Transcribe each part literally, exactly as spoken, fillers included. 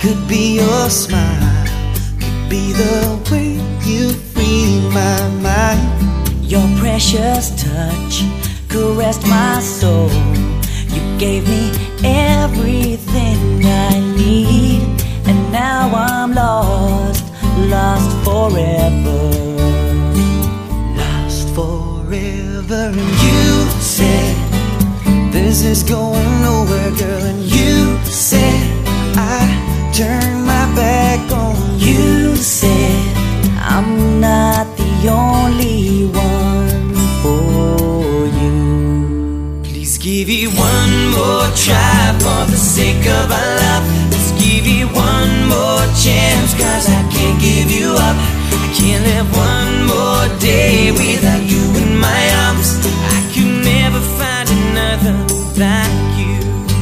Could be your smile, could be the way you free my mind. Your precious touch caressed my soul. You gave me everything I need, and now I'm lost, lost forever. Lost forever. And you said this is going nowhere, girl. And you said I turned my back on you. You said I'm not the only one for you. Please give it one more try for the sake of our love. Let's give it one more chance, cause I can't give you up. I can't live one more day without you in my arms. I could never find another like you.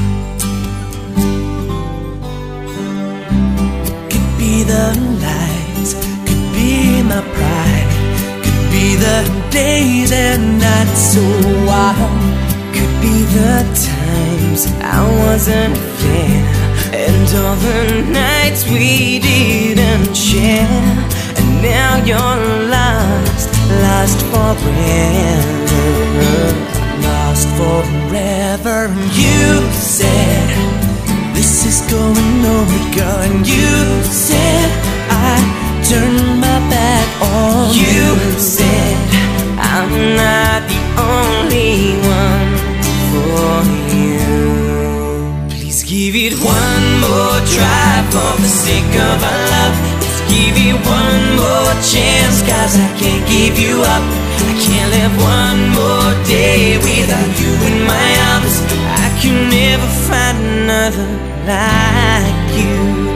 Could be the lights, could be my pride, could be the days and nights so wild, could be the times I wasn't there, and all the nights we didn't share. And now you're lost, lost forever, lost forever. And you said this is going nowhere, girl. And you said I turned my back on you. You said I'm not the only one for you. Please give it one more try for the sake of our love. Let's give it one more chance, cause I can't give you up. I can't live one more day without you in my arms. I can never find another like you.